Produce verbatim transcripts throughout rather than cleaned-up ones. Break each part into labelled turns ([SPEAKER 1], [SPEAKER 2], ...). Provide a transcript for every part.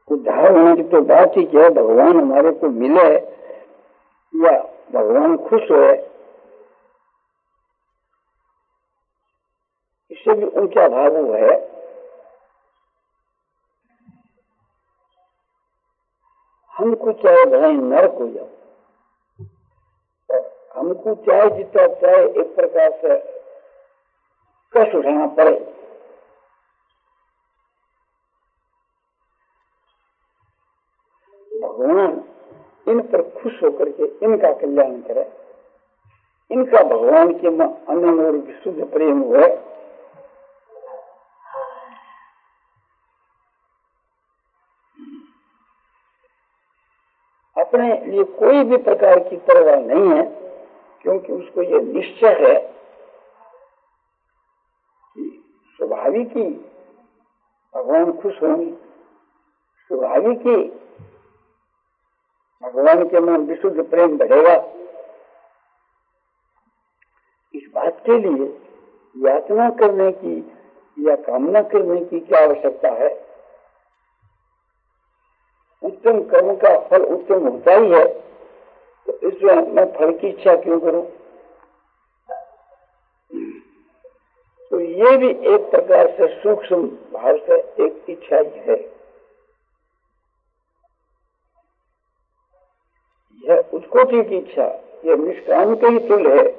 [SPEAKER 1] उद्धार होने की तो बात ही क्या है, भगवान हमारे को मिले या भगवान खुश हो, इससे भी ऊंचा भाव वो है। हमको चाहे भाई नरक हो जाओ, हमको चाहे जितना चाहे एक प्रकार से कष्ट उठाना पड़े, भगवान इन पर खुश होकर के इनका कल्याण करे, इनका भगवान के में अनन्य और विशुद्ध प्रेम हुए। अपने लिए कोई भी प्रकार की परवाह नहीं है, क्योंकि उसको ये निश्चय है कि स्वाभाविक ही भगवान खुश होंगे, स्वाभाविक ही भगवान के मन विशुद्ध प्रेम बढ़ेगा। इस बात के लिए याचना करने की या कामना करने की क्या आवश्यकता है? उत्तम कर्म का फल उत्तम होता ही है, तो इसमें मैं फल की इच्छा क्यों करूं? तो ये भी एक प्रकार से सूक्ष्म भाव से एक इच्छा ही है। यह उत्कोटि की इच्छा, यह निष्काम के ही तुल्य है।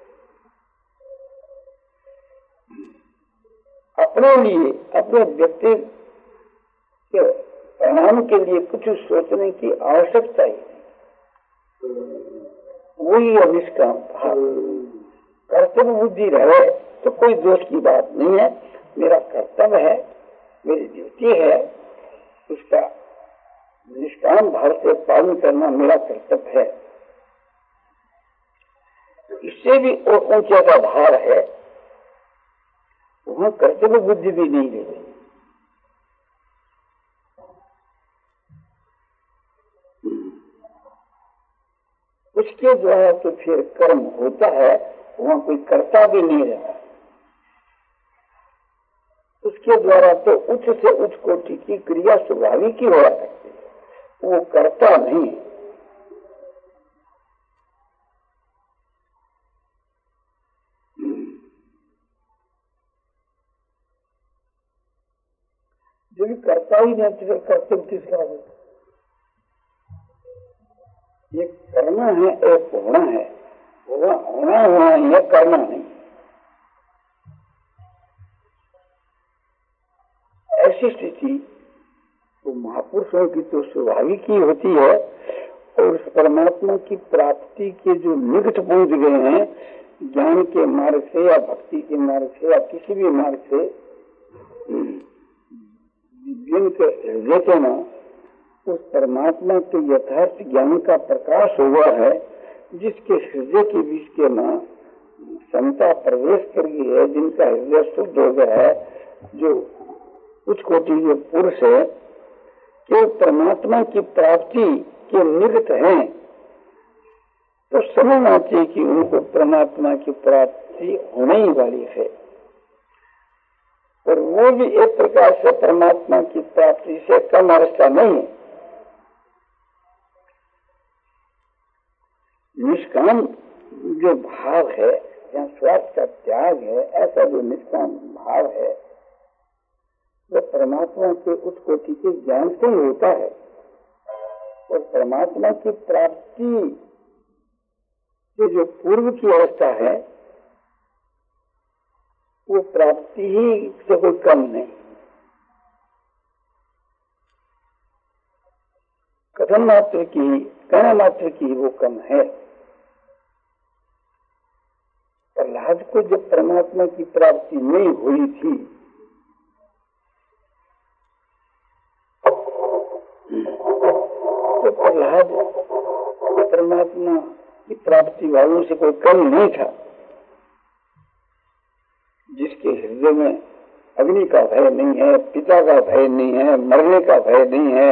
[SPEAKER 1] अपने लिए, अपने व्यक्ति के परिणाम के लिए कुछ सोचने की आवश्यकता ही नहीं, वही है निष्काम भाव। कर्तव्य बुद्धि रहे तो कोई दोष की बात नहीं है, मेरा कर्तव्य है, मेरी ड्यूटी है, उसका निष्काम भाव से पालन करना मेरा कर्तव्य है। इससे भी और ऊंचा का भाव है, वहां कर्तव्य बुद्धि भी नहीं रह गई। उसके द्वारा तो फिर कर्म होता है, वहां कोई कर्ता भी नहीं रहता। उसके द्वारा तो उच्च से उच्च कोटि की क्रिया स्वाभाविक ही हो सकती है, वो कर्ता नहीं। जो कर्ता ही नहीं तो कर्तव्य किसका है? ये करना है, एक होना है, होना होना होना है, करना नहीं। ऐसी स्थिति तो महापुरुषों की तो स्वाभाविक ही होती है, और उस परमात्मा की प्राप्ति के जो निकट पहुंच गए हैं, ज्ञान के मार्ग से या भक्ति के मार्ग से या किसी भी मार्ग से, जिनके हृदय के ना उस परमात्मा के यथार्थ ज्ञान का प्रकाश हुआ है, जिसके हृदय के बीच के ना समता प्रवेश कर गई है, जिनका हृदय शुद्ध हो गया है, जो उच्च कोटि के पुरुष है, कि परमात्मा की प्राप्ति के निकट हैं, तो समझना चाहिए कि उनको परमात्मा की प्राप्ति होने ही वाली है। और वो भी एक प्रकार से परमात्मा की प्राप्ति से कम अवस्था नहीं है। निष्काम जो भाव है या स्वार्थ का त्याग है, ऐसा जो निष्काम भाव है, वो परमात्मा के उस कोटि के ज्ञान से ही होता है। और परमात्मा की प्राप्ति की जो पूर्व की अवस्था है, वो प्राप्ति ही से कोई कम नहीं। कथन मात्र की, कहना मात्र की वो कम है। प्रहलाद को जब परमात्मा की प्राप्ति नहीं हुई थी, तो प्रहलाद परमात्मा की प्राप्ति वालों से कोई कम नहीं था। जिसके हृदय में अग्नि का भय नहीं है, पिता का भय नहीं है, मरने का भय नहीं है,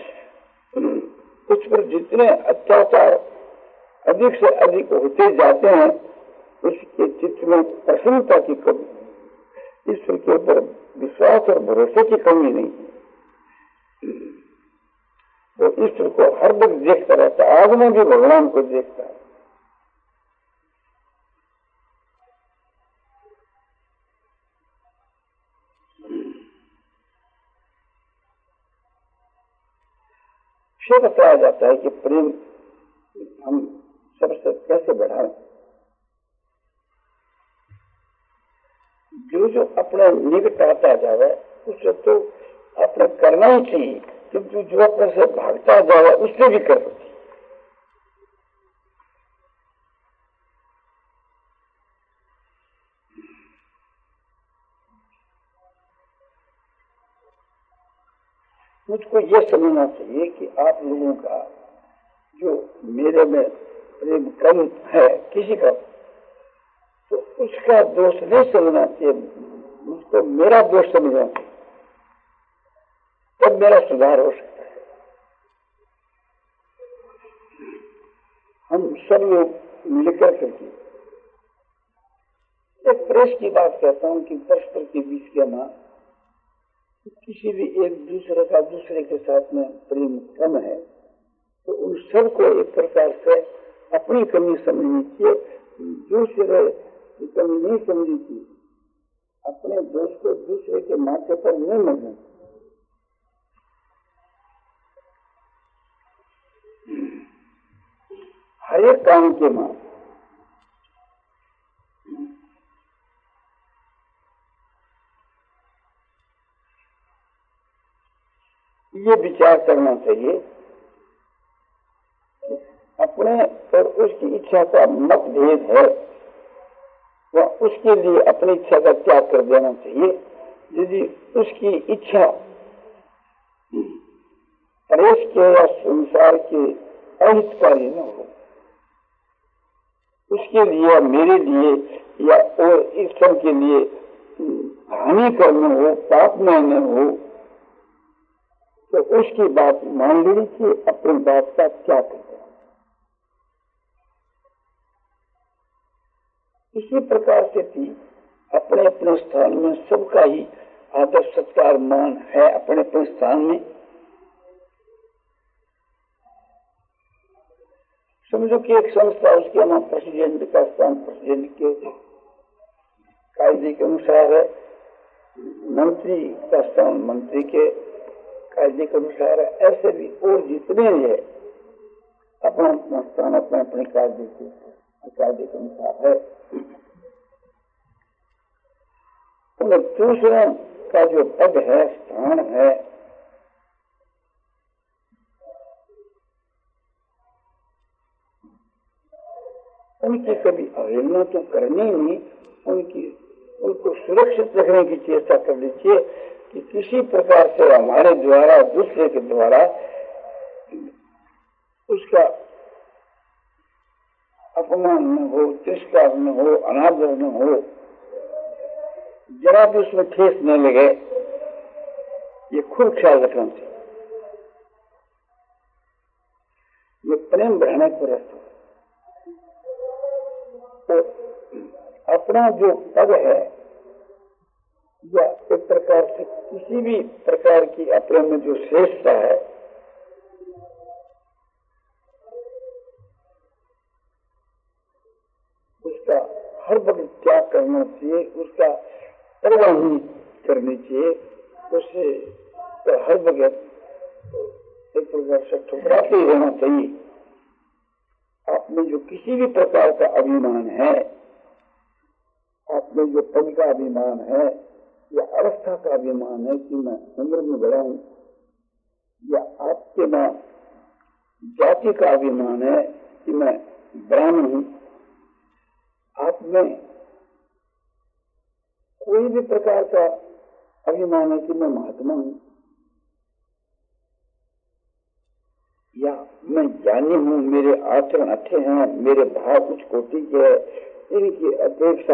[SPEAKER 1] उस पर जितने अत्याचार अधिक से अधिक होते जाते हैं, उसके चित्त में प्रसन्नता की कमी, ईश्वर के ऊपर विश्वास और भरोसे की कमी नहीं है। वो ईश्वर को हर वक्त देखता रहता है, आज में भी भगवान को देखता है। फिर बताया जाता है कि प्रेम हम सबसे कैसे बढ़ाएं। जो जो अपने निकट आता जाए उससे तो अपने करना ही चाहिए, किंतु जो अपने से भागता जाए उससे भी करना चाहिए। मुझको ये समझना चाहिए कि आप लोगों का जो मेरे में प्रेम कम है किसी का, तो उसका दोष नहीं समझना चाहिए, मुझको मेरा दोष समझना चाहिए, तब मेरा सुधार हो सकता है। हम सब लोग मिलकर करके एक प्रेस की बात कहता हूँ कि परस्पर के बीच के ना किसी भी एक दूसरे का दूसरे के साथ में प्रेम कम है तो उन सबको एक प्रकार से अपनी कमी समझनी चाहिए, दूसरे की कमी नहीं समझनी चाहिए, अपने दोष को दूसरे के माथे पर नहीं मरना। हर एक काम के मां ये विचार करना चाहिए अपने और उसकी इच्छा का मतभेद है, वह उसके लिए अपनी इच्छा का त्याग कर देना चाहिए। यदि उसकी इच्छा परेश के या संसार के अहितकारी न हो, उसके लिए मेरे लिए या और इस सब के लिए हानि करना हो, पाप में न हो, तो उसकी बात मान लेनी चाहिए, अपनी बात का त्याग कर देना। इसी प्रकार से भी अपने अपने स्थान में सबका ही आदर सत्कार मान है अपने अपने स्थान में। समझो कि एक संस्था, उसके नाम प्रेसिडेंट का स्थान प्रेसिडेंट के कायदे के अनुसार है, मंत्री का स्थान मंत्री के कायदे के अनुसार है, ऐसे भी और जितने है अपना अपना स्थान अपने अपने कायदे के कायदे के अनुसार है। उन दूसरों का जो पद है, स्थान है, उनकी कभी अवहेलना तो करनी नहीं, उनकी उनको सुरक्षित रखने की चेष्टा करनी चाहिए कि किसी प्रकार से हमारे द्वारा दूसरे के द्वारा उसका अपमान न हो, तिरस्कार न हो, अनादर न हो, जरा भी उसमें ठेस न लगे, ये खूब ख्याल रखना चाहिए। ये प्रेम बढ़ाने को रहता है। तो अपना जो पद है या एक प्रकार से किसी भी प्रकार की अपने में जो श्रेष्ठता है, उसका हर वक्त त्याग करना चाहिए, उसका परवाह नहीं करनी चाहिए, उससे तो हर वक्त एक प्रकार से ठुकराते ही रहना चाहिए। आप में जो किसी भी प्रकार का अभिमान है, आप में जो पद का अभिमान है या अवस्था का अभिमान है कि मैं उम्र में बड़ा हूं, या आपके में जाति का अभिमान है कि मैं ब्राह्मण हूं, आप में कोई भी प्रकार का अभिमान है कि मैं महात्मा हूं, या मैं ज्ञानी हूं, मेरे आचरण अच्छे हैं, मेरे भाव उच्च कोटि के है, इनकी अपेक्षा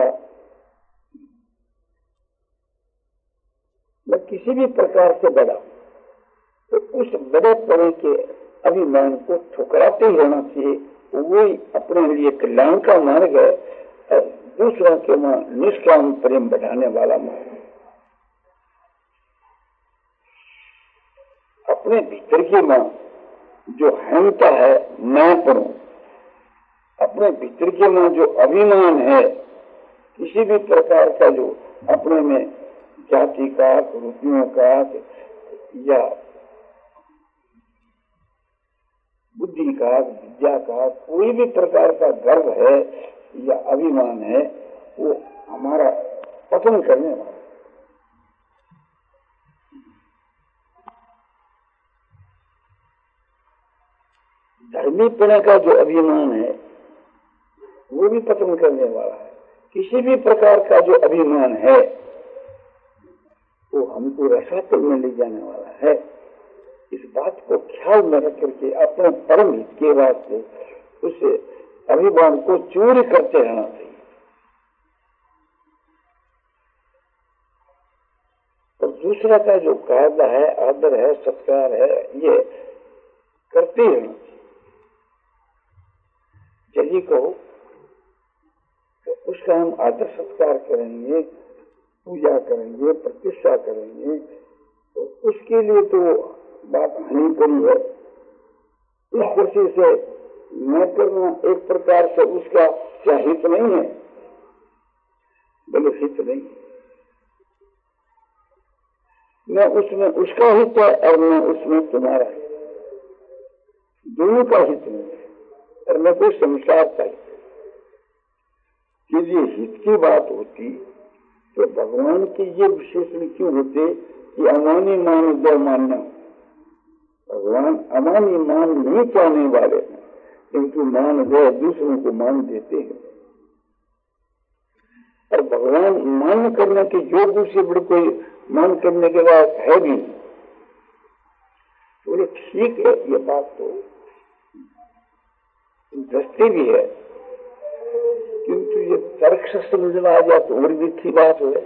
[SPEAKER 1] मैं किसी भी प्रकार से बड़ा, तो उस बड़े पड़े के अभिमान को ठुकराते ही रहना चाहिए। वही अपने लिए कल्याण का मार्ग है और दूसरों के मां निष्काम प्रेम बढ़ाने वाला मार्ग। अपने भीतर की मां जो अहंता है, मैं करूं, अपने भीतर के में जो अभिमान है, किसी भी प्रकार का जो अपने में जाति का, रुचियों का या बुद्धि का, विद्या का, कोई भी प्रकार का गर्व है या अभिमान है, वो हमारा पतन करने वाला। धर्मीपने का जो अभिमान है वो भी पतन करने वाला है। किसी भी प्रकार का जो अभिमान है वो हमको रसातल में ले जाने वाला है। इस बात को ख्याल में रख करके अपने परम हित के वास्ते उस अभिमान को चोरी करते रहना चाहिए। और दूसरा का जो कायदा है, आदर है, सत्कार है, ये करते ही रहना चाहिए। यदि कहो तो उसका हम आदर सत्कार करेंगे, पूजा करेंगे, प्रतिष्ठा करेंगे, तो उसके लिए तो बात हानि करी है। इस दृष्टि से न करना एक प्रकार से उसका क्या हित नहीं है, बोले हित नहीं, न उसमें उसका हित है और न उसमें तुम्हारा हित, दोनों का हित नहीं है और न कोई संसार का हित। यदि हित की बात होती तो भगवान के ये विशेषण क्यों होते कि अमानी मान दो मानना। भगवान अमानी मान नहीं चाहने वाले हैं, किंतु मान दो दूसरों को मान देते हैं। और भगवान मान करने के योग्य से बड़े कोई मान करने के बाद है भी। बोले ठीक है, ये बात तो दृष्टि भी है, किंतु ये तर्क से समझ आ जाए तो और भी अच्छी बात है।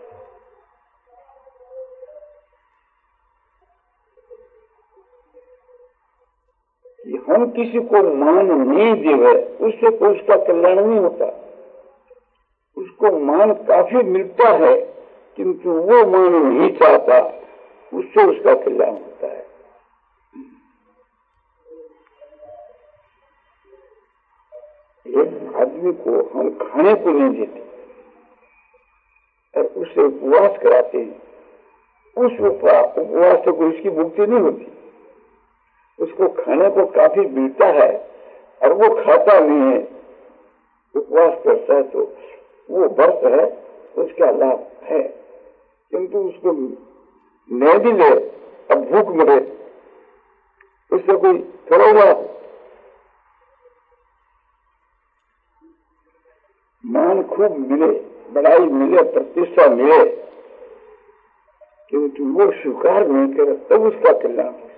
[SPEAKER 1] कि हम किसी को मान नहीं देवे, उससे कोई उसका कल्याण नहीं होता। उसको मान काफी मिलता है, किंतु वो मान नहीं चाहता, उससे उसका कल्याण होता है। एक आदमी को हम खाने को नहीं देते और उससे उपवास कराते हैं, उस उपवास से कोई उसकी मुक्ति नहीं होती। उसको खाने को काफी मिलता है और वो खाता नहीं है, उपवास करता है, तो वो व्रत है, उसका लाभ है, किंतु उसको नहीं भी ले अब भूख मरे, उससे कोई थोड़ा हुआ। मान खूब मिले, बड़ाई मिले, प्रतिष्ठा मिले, किंतु वो स्वीकार नहीं करे तब उसका कल्याण हो।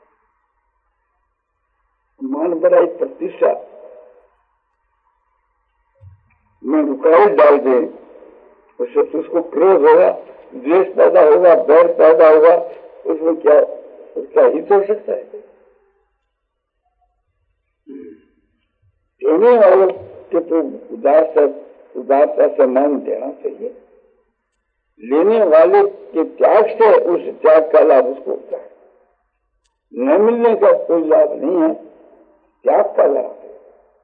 [SPEAKER 1] मान बड़ाई प्रतिष्ठा में रुकावट डाल दे, उससे तो उसको क्रोध होगा, द्वेष पैदा होगा, बैर पैदा होगा, उसमें क्या उसका हित हो सकता है। देने वालों के तो उदार से उदारता से मान देना चाहिए, लेने वाले के त्याग से उस त्याग का लाभ उसको होता है। न मिलने का कोई लाभ नहीं है, त्याग का लाभ है।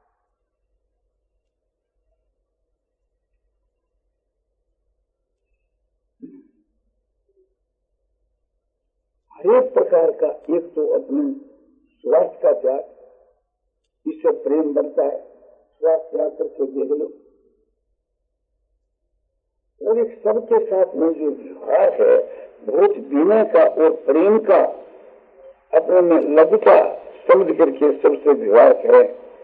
[SPEAKER 1] हर एक प्रकार का, एक तो अपने स्वार्थ का त्याग, इससे प्रेम बढ़ता है, स्वार्थ त्याग करके देख लो। और एक सबके साथ में जो व्यवहार है, बहुत विनय का और प्रेम का, अपने में लघुता समझ करके सबसे व्यवहार करें।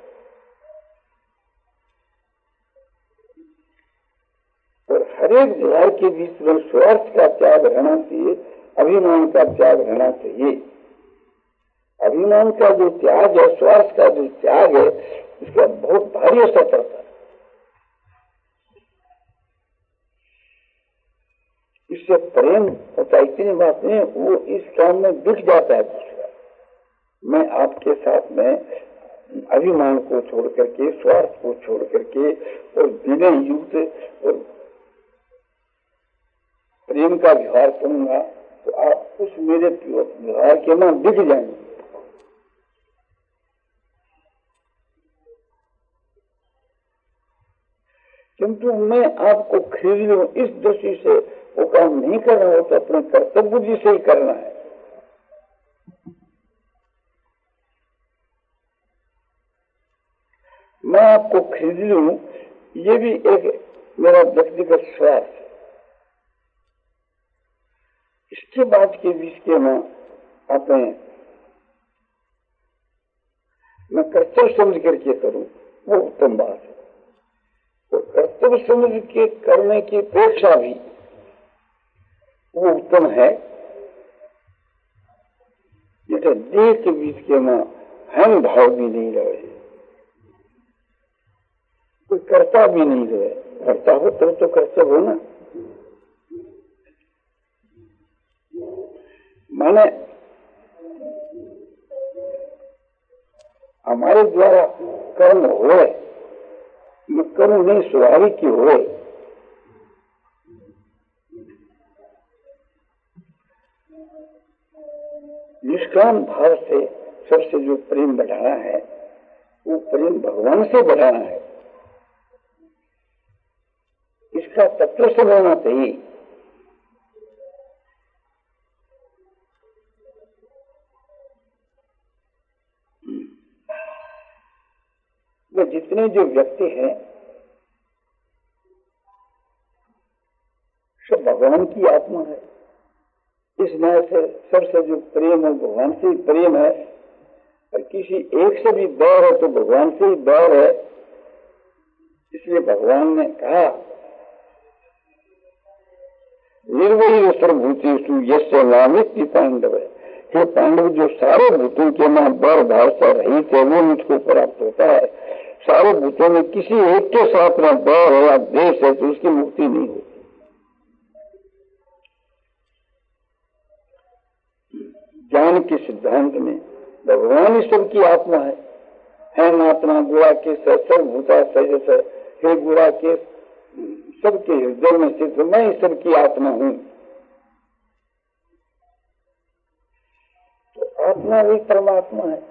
[SPEAKER 1] और हर एक व्यवहार के बीच में स्वार्थ का त्याग रहना चाहिए, अभिमान का त्याग रहना चाहिए। अभिमान का जो त्याग है, स्वार्थ का जो त्याग है, उसका बहुत भारी असर पड़ता है। इससे प्रेम होता है, इतनी बात नहीं, वो इस काम में दिख जाता है। दूसरा, मैं आपके साथ में अभिमान को छोड़ करके, स्वार्थ को छोड़ करके और विनय युक्त और प्रेम का व्यवहार करूंगा, तो आप उस मेरे व्यवहार के में दिख जाएंगे। किंतु मैं आपको खरीद लूं इस दृष्टि से वो काम नहीं करना हो, तो अपने कर्तव्य बुद्धि से ही करना है। मैं आपको खरीद लूं, ये भी एक मेरा व्यक्तिगत स्वार्थ है। इसके बाद के बीच के मैं अपने मैं कर्तव्य समझ करके करूं, वो उत्तम बात है। तो कर्तव्य समझ के करने की अपेक्षा भी वो उत्तम है, जैसे देह के बीच के में हम भाव भी नहीं रहे, कोई कर्ता भी नहीं रहे। कर्ता हो तब तो कर्तव्य हो ना। माने हमारे द्वारा कर्म होए, कर्म नहीं स्वाभाविक ही होए। निष्काम भाव से सबसे जो प्रेम बढ़ाना है, वो प्रेम भगवान से बढ़ाना है। इसका तत्व से होना चाहिए। वे जितने जो व्यक्ति हैं सब भगवान की आत्मा है। इस न्याय से सबसे जो प्रेम है भगवान से ही प्रेम है, और किसी एक से भी बैर है तो भगवान से ही बैर है। इसलिए भगवान ने कहा निर्वही सर्वभूतेषु यस्य नामिति पांडव, हे पांडव जो सारे भूतों के नाम बैर भाव से रहित है वो मुझको प्राप्त होता है। सारे भूतों में किसी एक के साथ में बैर है या द्वेष है तो उसकी मुक्ति नहीं होती। ज्ञान के सिद्धांत में भगवान ही सबकी आत्मा है। है नात्मा गुड़ा के सर्वभूता सजस, हे गुड़ा के सबके हृदय में स्थित मैं ही सबकी आत्मा हूं। तो आत्मा भी परमात्मा है।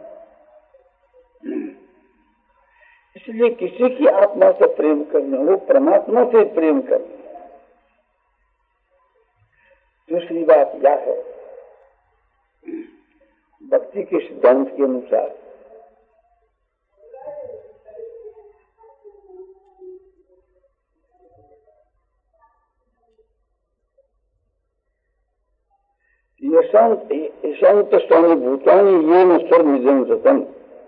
[SPEAKER 1] इसलिए किसी की आत्मा से प्रेम करना वो परमात्मा से प्रेम करना। दूसरी बात यह है, भक्ति के सिद्धांत के अनुसार यशांत स्वामी भूतानी ये न सर्वजन सतम,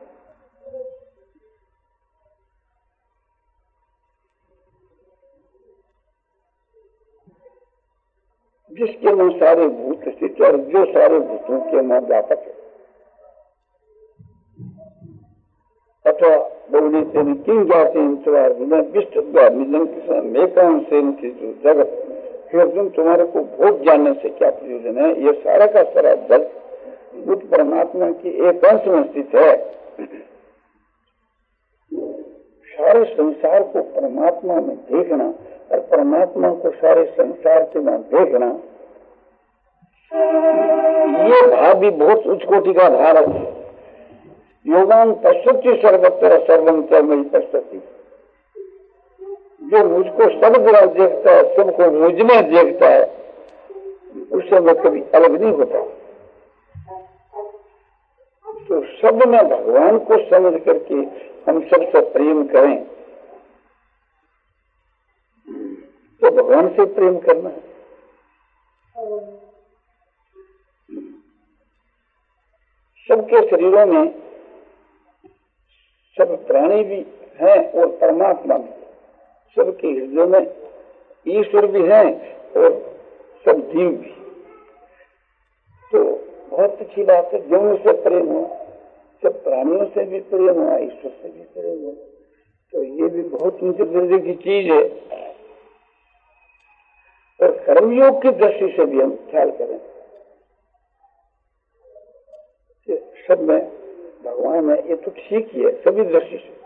[SPEAKER 1] जिसके में सारे भूत स्थित और जो सारे भूतों के में व्यापक है। अथवा बहुली से किन जाते जगत, फिर अर्जुन तुम्हारे को भोग जानने से क्या प्रयोजन है। ये सारा का सारा जल बुद्ध परमात्मा की एक अंश में स्थित है। सारे संसार को परमात्मा में देखना और परमात्मा को सारे संसार के में देखना, ये भाव भी बहुत उच्च कोटि का भाव है। योगान पश्यति सर्वत्र सर्वम च मयि पश्यति, जो मुझको सब गुणा देखता है सबको मुझ में देखता है, उससे मैं कभी अलग नहीं होता। तो सब में भगवान को समझ करके हम सबसे प्रेम करें तो भगवान से प्रेम करना है। सबके शरीरों में सब प्राणी भी हैं और परमात्मा भी, सबके हृदय में ईश्वर भी हैं और सब जीव भी। तो बहुत अच्छी बात है, जीवों से प्रेम हुआ, सब प्राणियों से भी प्रेम हुआ, ईश्वर से भी प्रेम हुआ, तो ये भी बहुत ऊंचे दर्जे की चीज है। और कर्मयोग की दृष्टि से भी हम ख्याल करें, सब में भगवान है, ये तो ठीक ही है सभी दृष्टि से।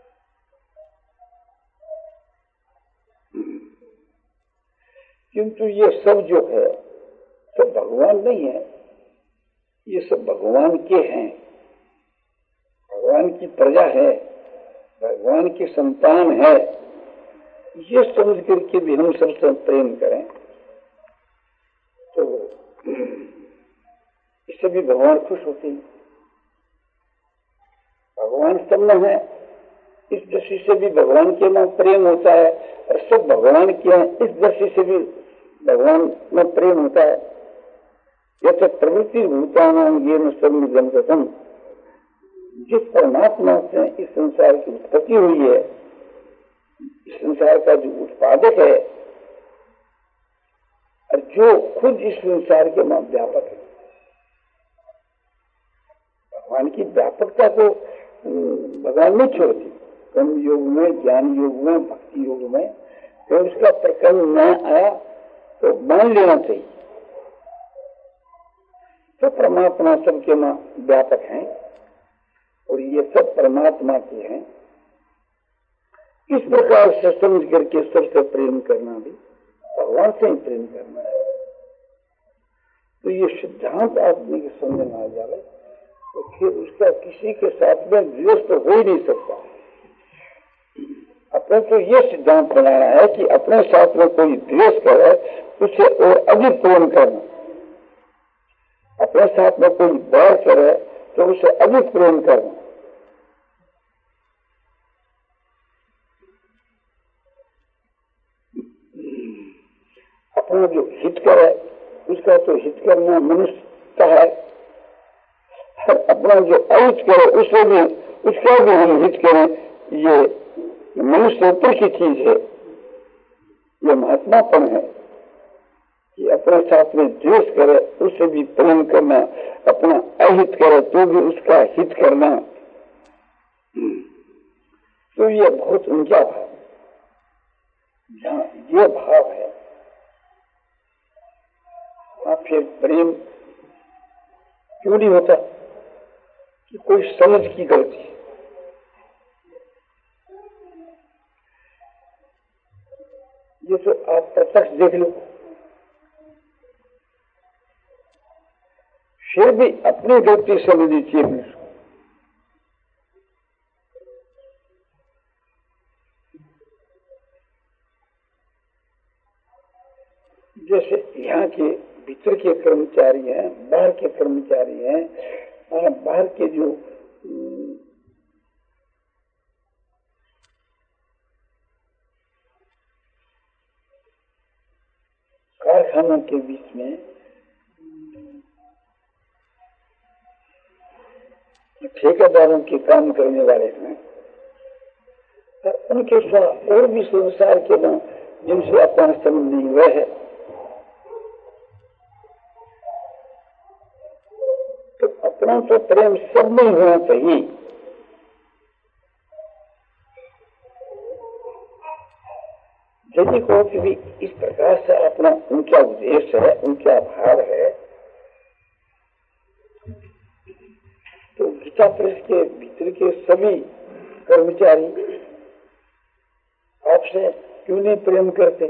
[SPEAKER 1] किंतु ये सब जो है सब भगवान नहीं है, ये सब भगवान के हैं, भगवान की प्रजा है, भगवान की संतान है। ये समझ करके भी हम सबसे प्रेम करें तो इससे भी भगवान खुश होते हैं। भगवान सब में है, इस दृष्टि से भी भगवान के में प्रेम होता है, और सब भगवान के हैं इस दृष्टि से भी भगवान में प्रेम होता है। जैसे प्रवृत्ति भूतानां येन सन्निधं कृतं, जिस परमात्मा से इस संसार की उत्पत्ति हुई है, इस संसार का जो उत्पादक है और जो खुद इस संसार के में व्यापक है। भगवान की व्यापकता को भगवान नहीं छोड़ती। कर्म योग में, ज्ञान योग में, भक्ति योग में तो उसका प्रकरण न आया तो मान लेना चाहिए। तो परमात्मा सबके मां व्यापक हैं और ये सब परमात्मा के हैं। इस प्रकार से समझ करके सबसे प्रेम करना भी भगवान से ही प्रेम करना है। तो ये सिद्धांत आदमी के समझ में आ जाए तो फिर उसका किसी के साथ में द्वेष तो हो ही नहीं सकता। अपने तो ये सिद्धांत बनाना है कि अपने साथ में कोई द्वेष करे उसे और अधिक प्रेम करना, अपने साथ में कोई बैर करे तो उसे अधिक प्रेम करना। अपना जो हित करे उसका तो हित करना मनुष्य का है, अपना जो अहित करे उसे भी उसका भी हम हित करें, ये मनुष्य ऊपर की चीज है। ये महात्मापन है कि अपने साथ में द्वेष करे उसे भी प्रेम करना, अपना अहित करे तो भी उसका हित करना। तो ये बहुत ऊंचा भाव, जहाँ ये भाव है वहां फिर प्रेम क्यों नहीं होता कि कोई समझ की गलती। ये तो आप प्रत्यक्ष देख लो, फिर भी अपनी गलती समझनी चाहिए। जैसे यहाँ के भीतर के कर्मचारी हैं, बाहर के कर्मचारी हैं, और बाहर के जो कारखानों के बीच में ठेकेदारों के काम करने वाले हैं, उनके साथ और भी संसार के लोग जिनसे अपना संबंध नहीं हुआ है, तो अपना तो प्रेम सब में होना चाहिए। यदि को भी इस प्रकार से अपना उनका उद्देश्य है, उनका भाव है, तो गीता प्रेस के भीतर के सभी कर्मचारी आपसे क्यों नहीं प्रेम करते,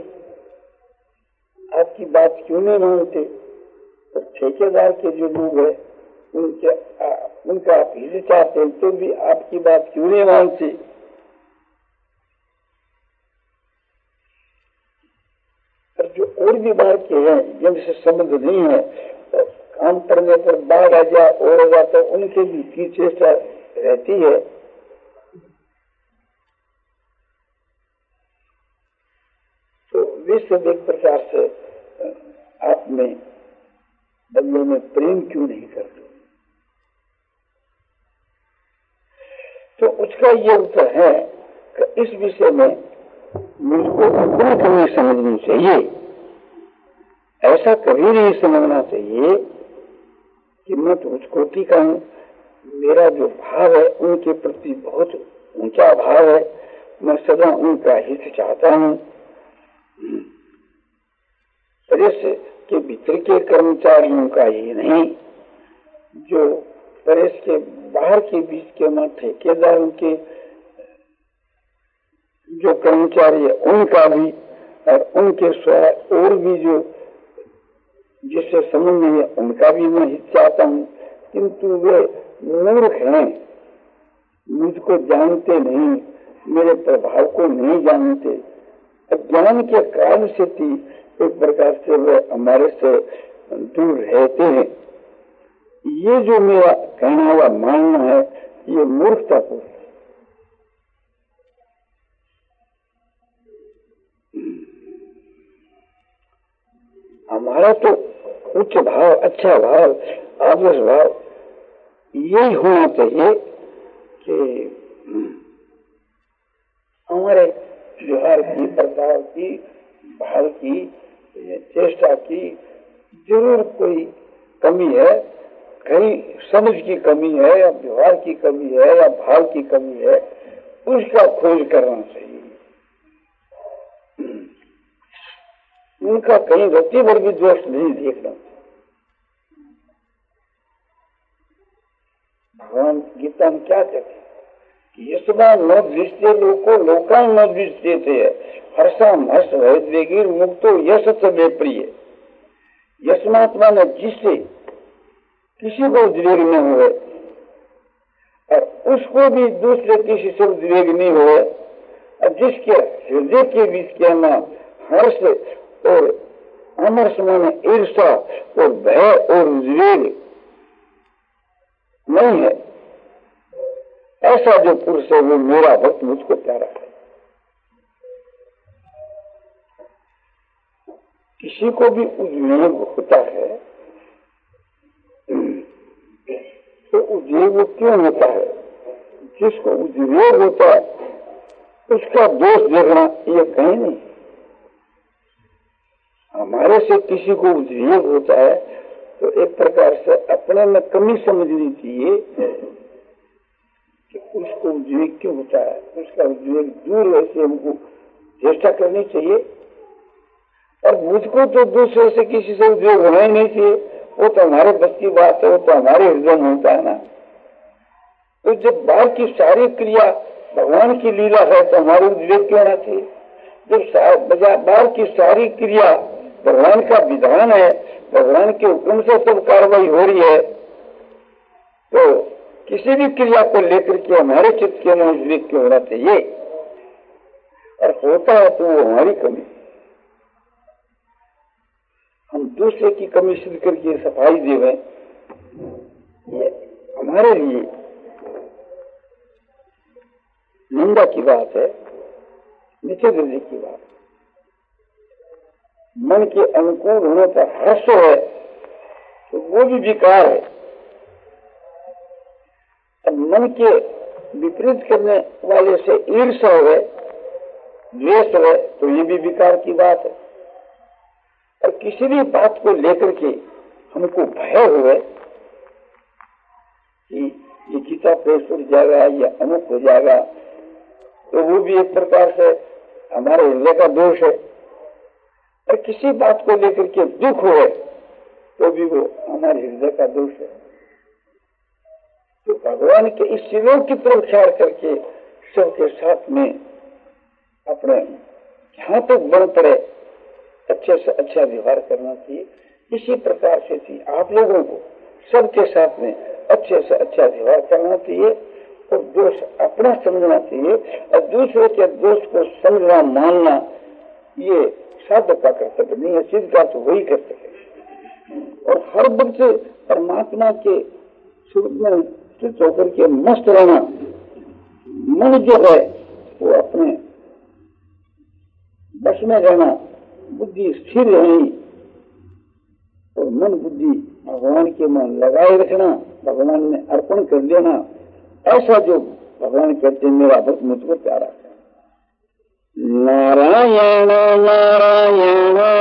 [SPEAKER 1] आपकी बात क्यों नहीं मानते? तो ठेकेदार के जो लोग हैं उनके आ, उनका आप हित चाहते हैं तो भी आपकी बात क्यों नहीं मानते? और जो और भी बाहर के हैं जिनसे संबंध नहीं है, तो काम करने पर बाढ़ आ जाए और आ जाए तो उनके भी पीछे से रहती है। तो विश्व एक प्रकार से आप में बदले में प्रेम क्यों नहीं करते? तो उसका ये उत्तर है कि इस विषय में मुझको अपनी कमी समझनी चाहिए। ऐसा कभी नहीं समझना चाहिए कि मैं तो उस कोटि का हूँ, मेरा जो भाव है उनके प्रति बहुत ऊंचा भाव है, मैं सदा उनका हित चाहता हूँ। प्रेस के भीतर के कर्मचारियों का ही नहीं, जो प्रेस के बाहर के बीच के में ठेकेदारों के जो कर्मचारी है उनका भी, और उनके स्वयं और भी जो जिससे संबंध है उनका भी मैं हित चाहता हूँ। किंतु वे मूर्ख हैं, मुझको जानते नहीं, मेरे प्रभाव को नहीं जानते, अज्ञान के कारण से थी एक प्रकार से वे हमारे से दूर रहते हैं। ये जो मेरा कहना हुआ मानना है ये मूर्खतापूर्ण है। हमारा तो उच्च भाव, अच्छा भाव, आदर्श भाव यही होना चाहिए कि हमारे व्यवहार की, बर्ताव की, भाव की, चेष्टा की जरूर कोई कमी है, कहीं समझ की कमी है या व्यवहार की कमी है या भाव की कमी है, उसका खोज करना चाहिए। उनका कहीं रत्ती भर भी दोष नहीं देखना। भगवान गीता में क्या कहते हैं कि यस्मा न दृष्टि लोको लोका न दृष्टि थे हर्षम हर्ष वेगी मुक्तो यश वे प्रिय। यस्मात्मा ने जिससे किसी को उद्वेग न हुए और उसको भी दूसरे किसी से उद्वेग नहीं हुए और जिसके हृदय के बीच के न हर्ष और अमर्ष माने ईर्षा और भय और उद्वेग नहीं है, ऐसा जो पुरुष है वो मेरा भक्त मुझको प्यारा है। किसी को भी उद्वेग होता है तो उद्वेग क्यों होता है? जिसको उद्वेग होता है उसका दोष देखना ये कहीं नहीं। हमारे से किसी को उद्वेग होता है तो एक प्रकार से अपने में कमी समझनी चाहिए कि उसको उद्वेग क्यों होता है, उसका उद्वेग दूर ऐसे हमको चेष्टा करनी चाहिए। और मुझको तो दूसरे से किसी से उद्वेग होना ही नहीं चाहिए, वो तो हमारे बस की बात है, वो तो हमारे हृदय में होता है ना। तो जब बाहर की सारी क्रिया भगवान की लीला है तो हमारे उद्वेग क्यों होना चाहिए? जब बाहर की सारी क्रिया भगवान का विधान है, भगवान के हुक्म से सब कार्रवाई हो रही है, तो किसी भी क्रिया को लेकर के हमारे चित्त के में उद्वेग क्यों होना चाहिए? और होता है तो वो हमारी कमी। हम दूसरे की कमी सिद्ध करके सफाई देवे, ये हमारे लिए निंदा की बात है, नीचे दर्जे की बात। मन के अनुकूल होने पर हर्ष है तो वो भी विकार है, अब मन के विपरीत करने वाले से ईर्ष्या है, द्वेष है तो ये भी विकार की बात है। और किसी भी बात को लेकर के हमको भय हुए कि ये गीता पेश हो जाएगा या अमुक हो जाएगा, तो वो भी एक प्रकार से हमारे हृदय का दोष है। और किसी बात को लेकर के दुख हुए तो भी वो हमारे हृदय का दोष है। तो भगवान के इस शिवों की तरफ ख्याल करके सबके साथ में अपने जहां तक बन पड़े अच्छे से अच्छा व्यवहार करना चाहिए। इसी प्रकार से थी आप लोगों को सबके साथ में अच्छे से अच्छा व्यवहार करना चाहिए और दोष अपना समझना चाहिए और दूसरे के दोष को समझना मानना ये साधक का कर्तव्य नहीं है, सिद्ध का तो वही कर्तव्य है। और हर वक्त परमात्मा के स्वरूप में स्थित होकर के मस्त रहना, मन जो है वो अपने बस में रहना, बुद्धि स्थिर रहनी और मन बुद्धि भगवान के मन लगाए रखना, भगवान में अर्पण कर देना। ऐसा जो भगवान कहते हैं मेरा भक्त मुझको प्यारा है। नारायण नारायण